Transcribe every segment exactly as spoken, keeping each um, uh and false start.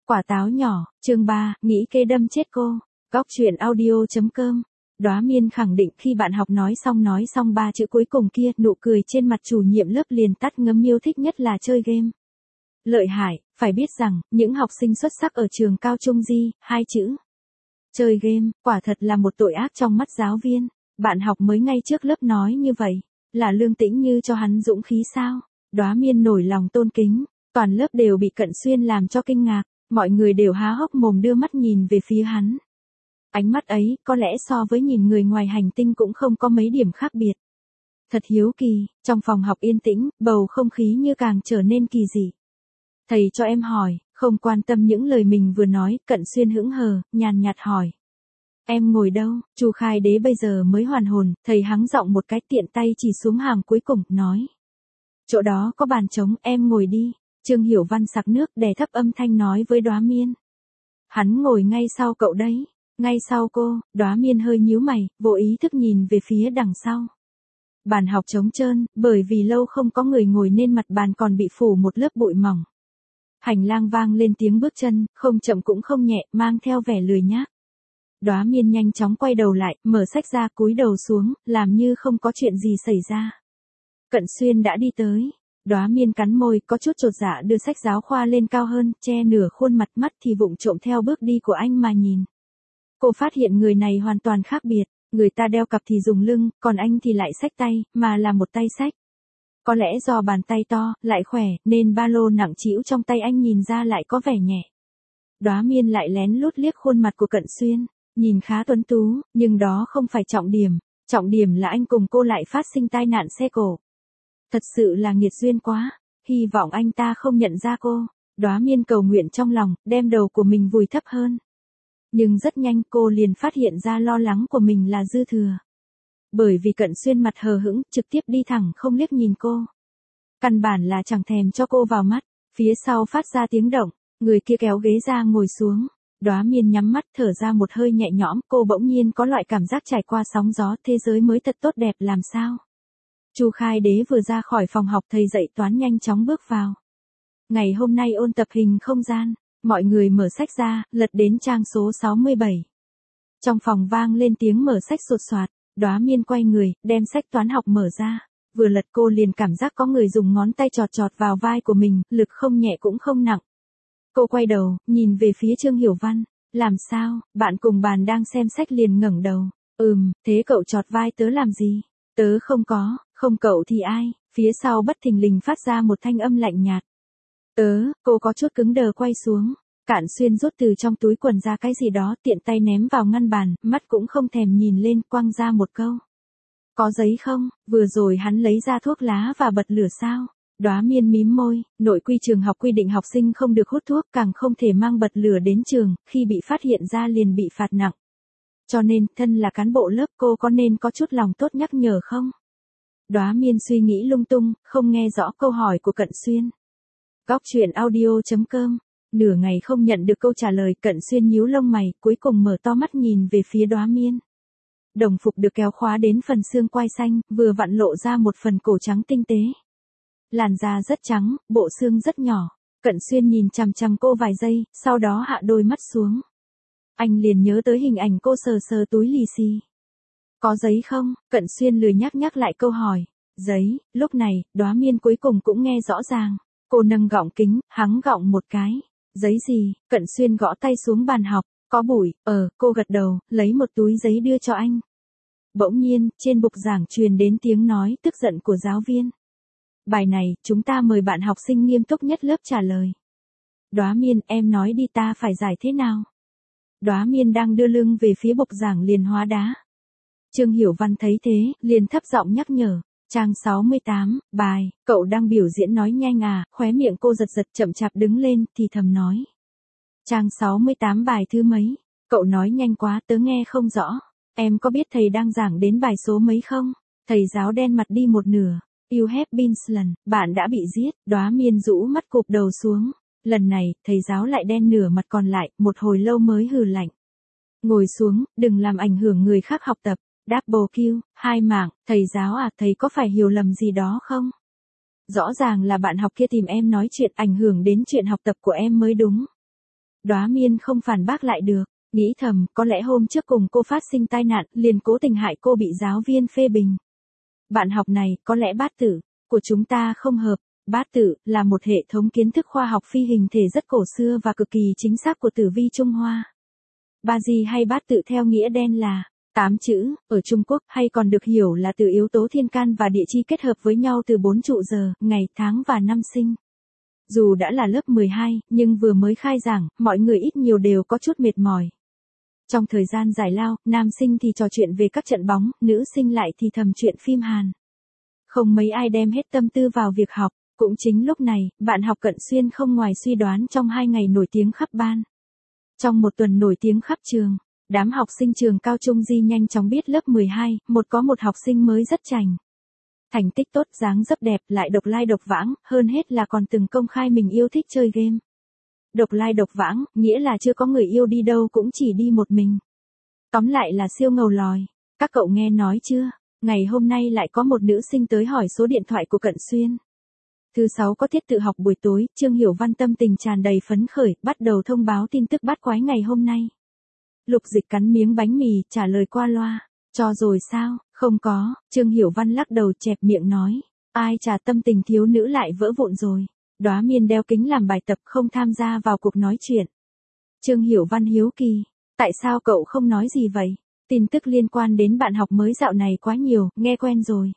Quả táo nhỏ, chương ba, nghĩ kế đâm chết cô. Góc truyện audio.com. Đóa Miên khẳng định khi bạn học nói xong nói xong ba chữ cuối cùng kia, nụ cười trên mặt chủ nhiệm lớp liền tắt ngấm, yêu thích nhất là chơi game. Lợi hại, phải biết rằng, những học sinh xuất sắc ở trường cao trung Di, hai chữ. Chơi game, quả thật là một tội ác trong mắt giáo viên. Bạn học mới ngay trước lớp nói như vậy, là Lương Tĩnh Như cho hắn dũng khí sao? Đóa Miên nổi lòng tôn kính, toàn lớp đều bị Cận Xuyên làm cho kinh ngạc, mọi người đều há hốc mồm đưa mắt nhìn về phía hắn. Ánh mắt ấy, có lẽ so với nhìn người ngoài hành tinh cũng không có mấy điểm khác biệt. Thật hiếu kỳ, trong phòng học yên tĩnh, bầu không khí như càng trở nên kỳ dị. Thầy cho em hỏi, không quan tâm những lời mình vừa nói, Cận Xuyên hững hờ, nhàn nhạt hỏi. Em ngồi đâu? Chu Khai Đế bây giờ mới hoàn hồn, thầy hắng giọng một cái, tiện tay chỉ xuống hàng cuối cùng, nói. Chỗ đó có bàn trống, em ngồi đi. Trương Hiểu Văn sặc nước, đè thấp âm thanh nói với Đóa Miên. Hắn ngồi ngay sau cậu đấy. Ngay sau cô. Đóa Miên hơi nhíu mày, vô ý thức nhìn về phía đằng sau. Bàn học trống trơn, bởi vì lâu không có người ngồi nên mặt bàn còn bị phủ một lớp bụi mỏng. Hành lang vang lên tiếng bước chân, không chậm cũng không nhẹ, mang theo vẻ lười nhác. Đóa Miên nhanh chóng quay đầu lại, mở sách ra, cúi đầu xuống, làm như không có chuyện gì xảy ra. Cận Xuyên đã đi tới. Đóa Miên cắn môi, có chút chột dạ đưa sách giáo khoa lên cao hơn, che nửa khuôn mặt, mắt thì vụng trộm theo bước đi của anh mà nhìn. Cô phát hiện người này hoàn toàn khác biệt, người ta đeo cặp thì dùng lưng, còn anh thì lại xách tay, mà là một tay xách. Có lẽ do bàn tay to, lại khỏe, nên ba lô nặng trĩu trong tay anh nhìn ra lại có vẻ nhẹ. Đóa Miên lại lén lút liếc khuôn mặt của Cận Xuyên, nhìn khá tuấn tú, nhưng đó không phải trọng điểm, trọng điểm là anh cùng cô lại phát sinh tai nạn xe cộ. Thật sự là nghiệt duyên quá, hy vọng anh ta không nhận ra cô. Đóa Miên cầu nguyện trong lòng, đem đầu của mình vùi thấp hơn. Nhưng rất nhanh cô liền phát hiện ra lo lắng của mình là dư thừa. Bởi vì Cận Xuyên mặt hờ hững, trực tiếp đi thẳng không liếc nhìn cô. Căn bản là chẳng thèm cho cô vào mắt, phía sau phát ra tiếng động, người kia kéo ghế ra ngồi xuống. Đóa Miên nhắm mắt thở ra một hơi nhẹ nhõm, cô bỗng nhiên có loại cảm giác trải qua sóng gió, thế giới mới thật tốt đẹp làm sao. Chu Khai Đế vừa ra khỏi phòng học, thầy dạy toán nhanh chóng bước vào. Ngày hôm nay ôn tập hình không gian, mọi người mở sách ra, lật đến trang số sáu mươi bảy. Trong phòng vang lên tiếng mở sách sột soạt, Đóa Miên quay người, đem sách toán học mở ra, vừa lật cô liền cảm giác có người dùng ngón tay chọt chọt vào vai của mình, lực không nhẹ cũng không nặng. Cô quay đầu, nhìn về phía Trương Hiểu Văn, làm sao, bạn cùng bàn đang xem sách liền ngẩng đầu, ừm, thế cậu chọt vai tớ làm gì? Tớ không có, không cậu thì ai? Phía sau bất thình lình phát ra một thanh âm lạnh nhạt. Tớ, cô có chút cứng đờ quay xuống. Cạn Xuyên rút từ trong túi quần ra cái gì đó, tiện tay ném vào ngăn bàn, mắt cũng không thèm nhìn lên, quăng ra một câu. Có giấy không? Vừa rồi hắn lấy ra thuốc lá và bật lửa sao? Đóa Miên mím môi, nội quy trường học quy định học sinh không được hút thuốc, càng không thể mang bật lửa đến trường, khi bị phát hiện ra liền bị phạt nặng. Cho nên, thân là cán bộ lớp, cô có nên có chút lòng tốt nhắc nhở không? Đóa Miên suy nghĩ lung tung, không nghe rõ câu hỏi của Cận Xuyên. Góc truyện audio.com. Nửa ngày không nhận được câu trả lời, Cận Xuyên nhíu lông mày, cuối cùng mở to mắt nhìn về phía Đóa Miên. Đồng phục được kéo khóa đến phần xương quai xanh, vừa vặn lộ ra một phần cổ trắng tinh tế. Làn da rất trắng, bộ xương rất nhỏ. Cận Xuyên nhìn chằm chằm cô vài giây, sau đó hạ đôi mắt xuống. Anh liền nhớ tới hình ảnh cô sờ sờ túi lì xì. Có giấy không? Cận Xuyên lười nhắc nhắc lại câu hỏi. Giấy, lúc này, Đóa Miên cuối cùng cũng nghe rõ ràng. Cô nâng gọng kính, hắng gọng một cái. Giấy gì? Cận Xuyên gõ tay xuống bàn học. Có bụi, ờ, cô gật đầu, lấy một túi giấy đưa cho anh. Bỗng nhiên, trên bục giảng truyền đến tiếng nói tức giận của giáo viên. Bài này, chúng ta mời bạn học sinh nghiêm túc nhất lớp trả lời. Đóa Miên, em nói đi, ta phải giải thế nào? Đóa Miên đang đưa lưng về phía bục giảng liền hóa đá. Trương Hiểu Văn thấy thế, liền thấp giọng nhắc nhở. Trang sáu mươi tám, bài, cậu đang biểu diễn nói nhanh à, khóe miệng cô giật giật chậm chạp đứng lên, thì thầm nói. Trang sáu mươi tám bài thứ mấy, cậu nói nhanh quá tớ nghe không rõ, em có biết thầy đang giảng đến bài số mấy không? Thầy giáo đen mặt đi một nửa. You have been slain, bạn đã bị giết. Đóa Miên rũ mắt cụp đầu xuống. Lần này, thầy giáo lại đen nửa mặt còn lại, một hồi lâu mới hừ lạnh. Ngồi xuống, đừng làm ảnh hưởng người khác học tập. Double kill, hai mạng, thầy giáo à, thầy có phải hiểu lầm gì đó không? Rõ ràng là bạn học kia tìm em nói chuyện ảnh hưởng đến chuyện học tập của em mới đúng. Đóa Miên không phản bác lại được, nghĩ thầm, có lẽ hôm trước cùng cô phát sinh tai nạn, liền cố tình hại cô bị giáo viên phê bình. Bạn học này, có lẽ bát tự của chúng ta không hợp. Bát tự là một hệ thống kiến thức khoa học phi hình thể rất cổ xưa và cực kỳ chính xác của tử vi Trung Hoa. Ba di hay bát tự theo nghĩa đen là tám chữ, ở Trung Quốc hay còn được hiểu là từ yếu tố thiên can và địa chi kết hợp với nhau từ bốn trụ giờ, ngày, tháng và năm sinh. Dù đã là lớp mười hai, nhưng vừa mới khai giảng, mọi người ít nhiều đều có chút mệt mỏi. Trong thời gian giải lao, nam sinh thì trò chuyện về các trận bóng, nữ sinh lại thì thầm chuyện phim Hàn. Không mấy ai đem hết tâm tư vào việc học. Cũng chính lúc này, bạn học Cận Xuyên không ngoài suy đoán trong hai ngày nổi tiếng khắp ban. Trong một tuần nổi tiếng khắp trường, đám học sinh trường cao trung Di nhanh chóng biết lớp mười hai, một có một học sinh mới rất chảnh. Thành tích tốt, dáng dấp đẹp, lại độc lai độc vãng, hơn hết là còn từng công khai mình yêu thích chơi game. Độc lai độc vãng, nghĩa là chưa có người yêu đi đâu cũng chỉ đi một mình. Tóm lại là siêu ngầu lòi. Các cậu nghe nói chưa? Ngày hôm nay lại có một nữ sinh tới hỏi số điện thoại của Cận Xuyên. Thứ sáu có tiết tự học buổi tối, Trương Hiểu Văn tâm tình tràn đầy phấn khởi, bắt đầu thông báo tin tức bát quái ngày hôm nay. Lục Dịch cắn miếng bánh mì, trả lời qua loa. Cho rồi sao? Không có, Trương Hiểu Văn lắc đầu chẹp miệng nói. Ai chả tâm tình thiếu nữ lại vỡ vụn rồi. Đóa Miên đeo kính làm bài tập không tham gia vào cuộc nói chuyện. Trương Hiểu Văn hiếu kỳ. Tại sao cậu không nói gì vậy? Tin tức liên quan đến bạn học mới dạo này quá nhiều, nghe quen rồi.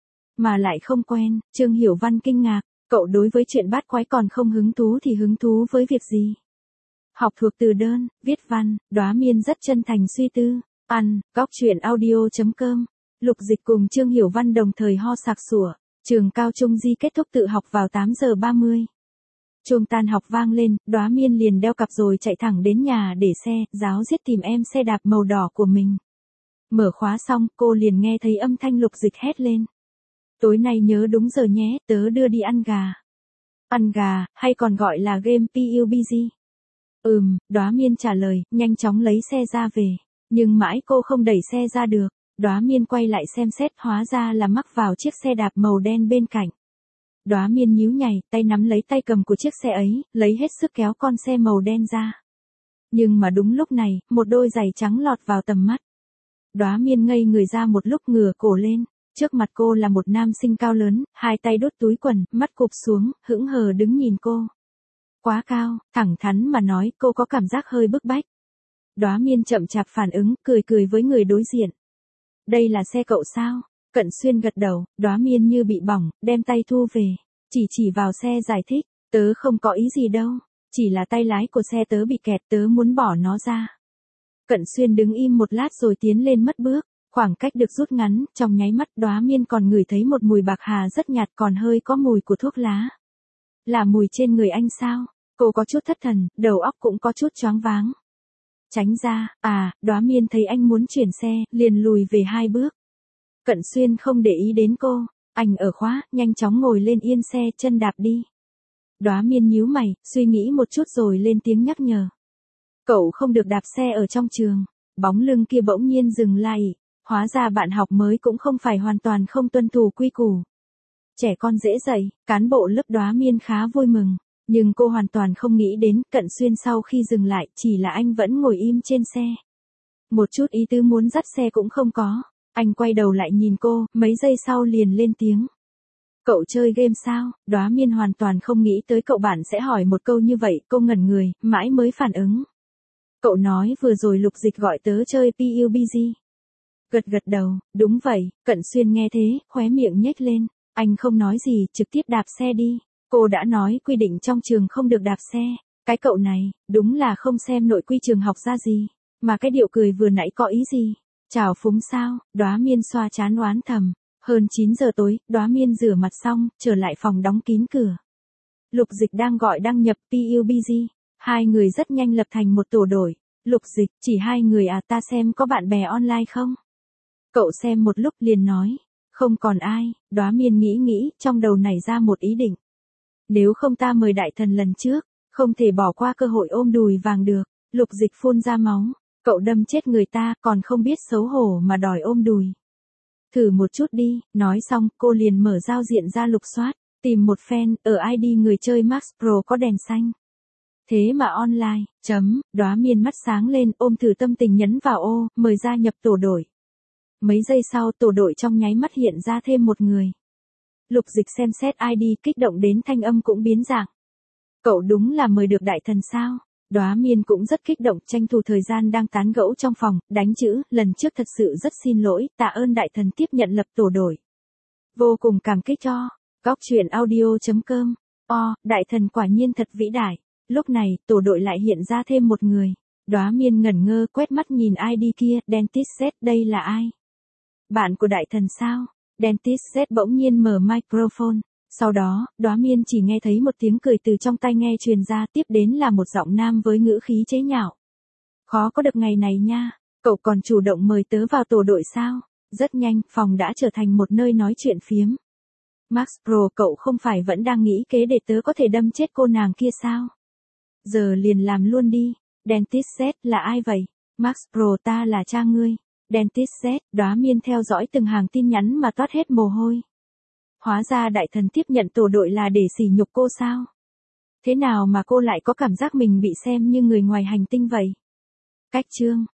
Mà lại không quen, Trương Hiểu Văn kinh ngạc. Cậu đối với chuyện bát quái còn không hứng thú thì hứng thú với việc gì? Học thuộc từ đơn, viết văn, Đóa Miên rất chân thành suy tư. Ăn, góc chuyện audio chấm com. Lục Dịch cùng Trương Hiểu Văn đồng thời ho sặc sủa. Trường cao trung Di kết thúc tự học vào tám giờ ba mươi. Chuông tan học vang lên, Đóa Miên liền đeo cặp rồi chạy thẳng đến nhà để xe, ráo riết tìm em xe đạp màu đỏ của mình. Mở khóa xong, cô liền nghe thấy âm thanh Lục Dịch hét lên. Tối nay nhớ đúng giờ nhé, tớ đưa đi ăn gà. Ăn gà, hay còn gọi là game pê u bê giê? Ừm, Đóa Miên trả lời, nhanh chóng lấy xe ra về. Nhưng mãi cô không đẩy xe ra được. Đóa Miên quay lại xem xét, hóa ra là mắc vào chiếc xe đạp màu đen bên cạnh. Đóa Miên nhíu nhảy, tay nắm lấy tay cầm của chiếc xe ấy, lấy hết sức kéo con xe màu đen ra. Nhưng mà đúng lúc này, một đôi giày trắng lọt vào tầm mắt. Đóa Miên ngây người ra một lúc, ngửa cổ lên. Trước mặt cô là một nam sinh cao lớn, hai tay đút túi quần, mắt cụp xuống, hững hờ đứng nhìn cô. Quá cao, thẳng thắn mà nói, cô có cảm giác hơi bức bách. Đóa Miên chậm chạp phản ứng, cười cười với người đối diện. Đây là xe cậu sao? Cận Xuyên gật đầu, Đóa Miên như bị bỏng, đem tay thu về. Chỉ chỉ vào xe giải thích, tớ không có ý gì đâu. Chỉ là tay lái của xe tớ bị kẹt, tớ muốn bỏ nó ra. Cận Xuyên đứng im một lát rồi tiến lên mất bước. Khoảng cách được rút ngắn, trong nháy mắt Đóa Miên còn ngửi thấy một mùi bạc hà rất nhạt, còn hơi có mùi của thuốc lá. Là mùi trên người anh sao? Cô có chút thất thần, đầu óc cũng có chút choáng váng. Tránh ra, à, Đóa Miên thấy anh muốn chuyển xe, liền lùi về hai bước. Cận Xuyên không để ý đến cô, anh ở khóa, nhanh chóng ngồi lên yên xe, chân đạp đi. Đóa Miên nhíu mày, suy nghĩ một chút rồi lên tiếng nhắc nhở. Cậu không được đạp xe ở trong trường. Bóng lưng kia bỗng nhiên dừng lại. Hóa ra bạn học mới cũng không phải hoàn toàn không tuân thủ quy củ. Trẻ con dễ dạy, cán bộ lớp Đóa Miên khá vui mừng. Nhưng cô hoàn toàn không nghĩ đến, Cận Xuyên sau khi dừng lại, chỉ là anh vẫn ngồi im trên xe. Một chút ý tứ muốn dắt xe cũng không có. Anh quay đầu lại nhìn cô, mấy giây sau liền lên tiếng. Cậu chơi game sao? Đóa Miên hoàn toàn không nghĩ tới cậu bạn sẽ hỏi một câu như vậy, cô ngẩn người, mãi mới phản ứng. Cậu nói vừa rồi Lục Dịch gọi tớ chơi pê u bê giê. Gật gật đầu, đúng vậy. Cận Xuyên nghe thế, khóe miệng nhếch lên. Anh không nói gì, trực tiếp đạp xe đi. Cô đã nói quy định trong trường không được đạp xe. Cái cậu này, đúng là không xem nội quy trường học ra gì. Mà cái điệu cười vừa nãy có ý gì? Chào phúng sao? Đóa Miên xoa trán oán thầm. Hơn chín giờ tối, Đóa Miên rửa mặt xong, trở lại phòng đóng kín cửa. Lục Dịch đang gọi đăng nhập pê u bê giê. Hai người rất nhanh lập thành một tổ đội. Lục Dịch, chỉ hai người à, ta xem có bạn bè online không? Cậu xem một lúc liền nói. Không còn ai. Đóa Miên nghĩ nghĩ, trong đầu nảy ra một ý định. Nếu không ta mời đại thần lần trước, không thể bỏ qua cơ hội ôm đùi vàng được. Lục Dịch phun ra máu. Cậu đâm chết người ta, còn không biết xấu hổ mà đòi ôm đùi. Thử một chút đi. Nói xong, cô liền mở giao diện ra lục soát, tìm một fan, ở i đê người chơi Max Pro có đèn xanh. Thế mà online, chấm, Đóa Miên mắt sáng lên, ôm thử tâm tình nhấn vào ô, mời gia nhập tổ đội. Mấy giây sau tổ đội trong nháy mắt hiện ra thêm một người. Lục Dịch xem xét i đê kích động đến thanh âm cũng biến dạng. Cậu đúng là mời được đại thần sao? Đóa Miên cũng rất kích động, tranh thủ thời gian đang tán gẫu trong phòng, đánh chữ, lần trước thật sự rất xin lỗi, tạ ơn đại thần tiếp nhận lập tổ đội. Vô cùng cảm kích cho. Góc truyện audio chấm com. O, đại thần quả nhiên thật vĩ đại. Lúc này, tổ đội lại hiện ra thêm một người. Đóa Miên ngẩn ngơ quét mắt nhìn i đê kia, Dentist Z, đây là ai? Bạn của đại thần sao? Dentist Z bỗng nhiên mở microphone. Sau đó, Đóa Miên chỉ nghe thấy một tiếng cười từ trong tai nghe truyền ra, tiếp đến là một giọng nam với ngữ khí chế nhạo. Khó có được ngày này nha, cậu còn chủ động mời tớ vào tổ đội sao? Rất nhanh, phòng đã trở thành một nơi nói chuyện phiếm. Max Pro, cậu không phải vẫn đang nghĩ kế để tớ có thể đâm chết cô nàng kia sao? Giờ liền làm luôn đi. Dentist Z, là ai vậy? Max Pro, ta là cha ngươi. Dentist Z, Đóa Miên theo dõi từng hàng tin nhắn mà toát hết mồ hôi. Hóa ra đại thần tiếp nhận tổ đội là để sỉ nhục cô sao? Thế nào mà cô lại có cảm giác mình bị xem như người ngoài hành tinh vậy? Cách chương